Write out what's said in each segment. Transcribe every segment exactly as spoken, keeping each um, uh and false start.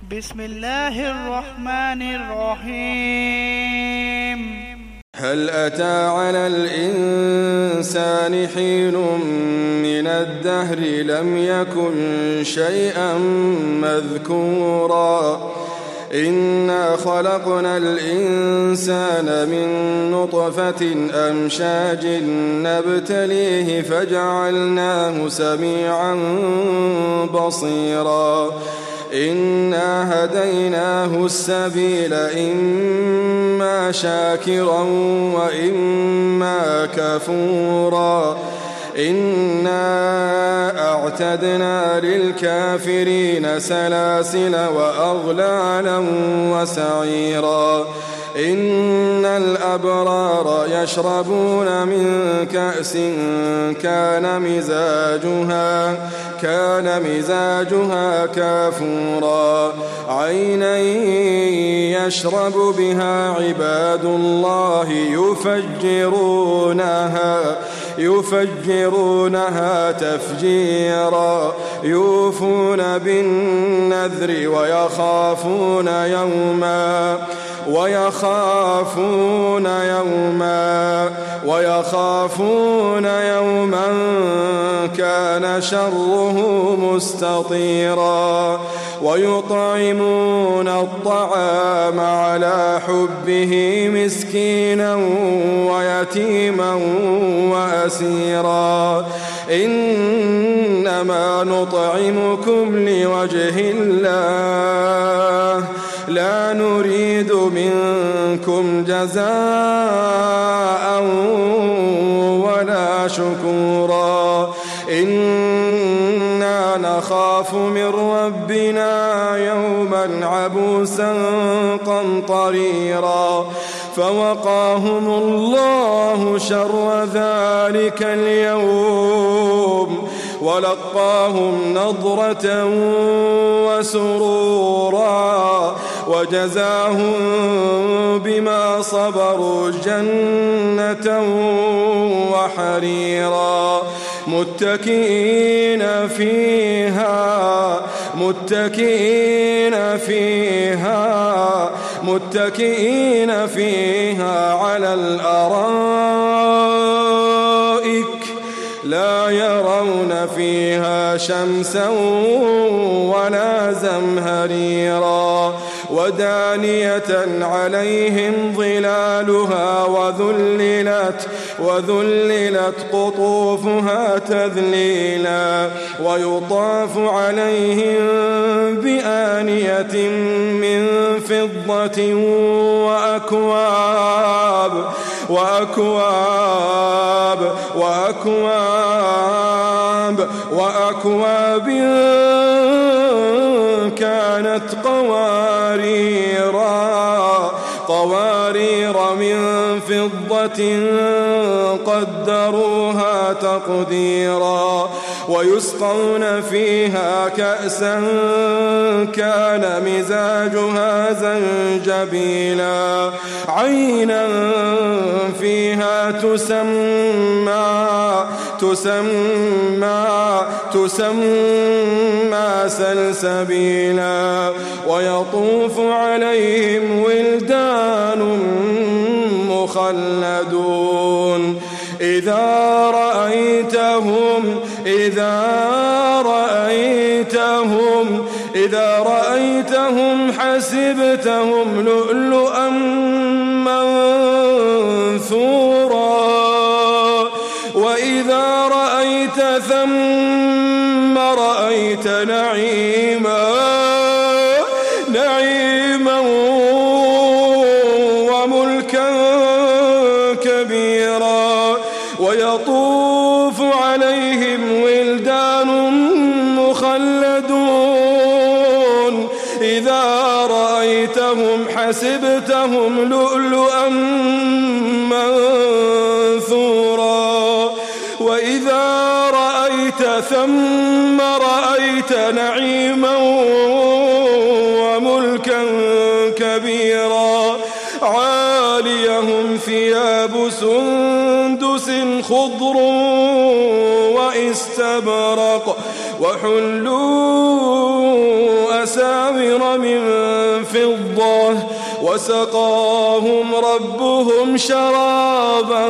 بسم الله الرحمن الرحيم. هل أتى على الإنسان حين من الدهر لم يكن شيئا مذكورا إنا خلقنا الإنسان من نطفة أمشاج نبتليه فجعلناه سميعا بصيرا إنا هديناه السبيل إما شاكرا وإما كفورا إنا أعتدنا للكافرين سلاسل وأغلالا وسعيرا إن الأبرار يشربون من كأس كان مزاجها كان مزاجها كافورا عينا يشرب بها عباد الله يفجرونها يفجرونها تفجيرا يوفون بالنذر ويخافون يوما ويخافون يوما ويخافون يوما كان شره مستطيرا ويطعمون الطعام على حبه مسكينا ويتيما وأسيرا إنما نطعمكم لوجه الله لا نريد منكم جزاء ولا شكورا إنا نخاف من ربنا يوما عبوسا قمطريرا فوقاهم الله شر ذلك اليوم ولقاهم نضرة وسرورا وجزاهم بما صبروا جنة وحريرا متكئين فيها متكئين فيها متكئين فيها على الأرائك لا يرون فيها شمسا ولا زمهريرا ودانية عليهم ظلالها وذللت وذللت قطوفها تذليلا ويطاف عليهم بآنية من فضة وأكواب وأكواب وأكواب وأكواب كانت قواريرا قوارير من فضة قدروها تقديرا ويسقون فيها كأسا كان مزاجها زنجبيلا عينا فيها تسمى تسمى تسمى سلسبيلا ويطوف عليهم ولدان مخلدون إذا رأيتهم إذا رأيتهم إذا رأيتهم حسبتهم لؤلؤا منثورا وإذا رأيت ثم رأيت نعيما نعيما وملكا كبيرا ويطوف عليهم ولدان مخلدون إذا رأيتهم حسبتهم لؤلؤا منثورا وإذا رأيت ثم رأيت نعيما وملكا كبيرا عاليهم ثياب سندس خضر واستبرق وحلوا أساور قناطر من فضة وسقاهم ربهم شرابا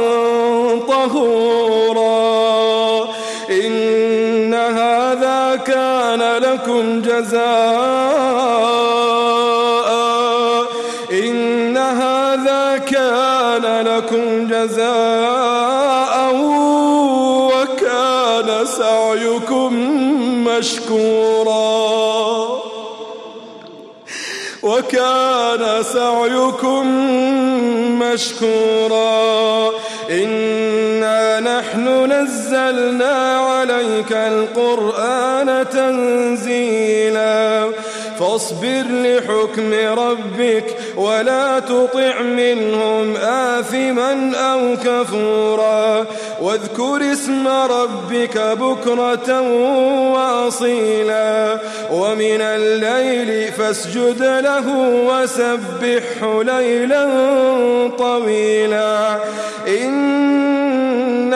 طهورا إن هذا كان لكم جزاء إن هذا كان لكم جزاء وكان سعيكم مشكورا وكان سعيكم مشكورا إنا نحن نزلنا عليك القرآن تنزيلا فاصبر لحكم ربك ولا تطع منهم آثما أو كفورا واذكر اسم ربك بكرة وأصيلا ومن الليل فاسجد له وسبحه ليلا طويلا إن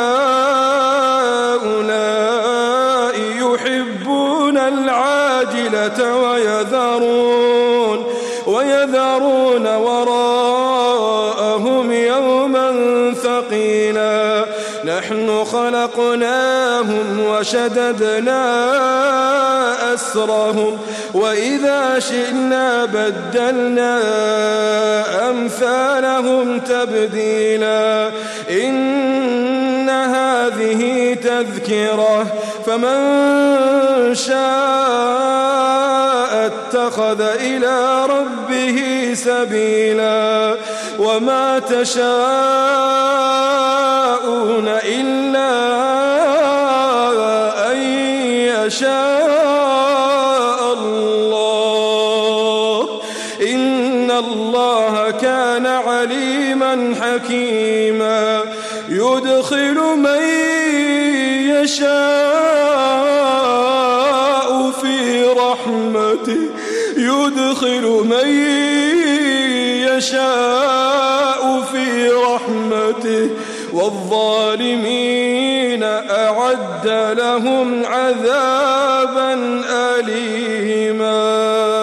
هؤلاء يحبون العاجلة ويذرون ويذرون وراءهم يوما ثقيلا نحن خلقناهم وشددنا أسرهم وإذا شئنا بدلنا أمثالهم تبديلا إن هذه تذكرة فمن شاء اتخذ إلى ربه سبيلا وما تشاءون إلا أن يشاء الله إن الله كان عليما حكيما يدخل من يشاء في رحمته يدخل من يشاء في رحمته والظالمين أعد لهم عذابا أليما.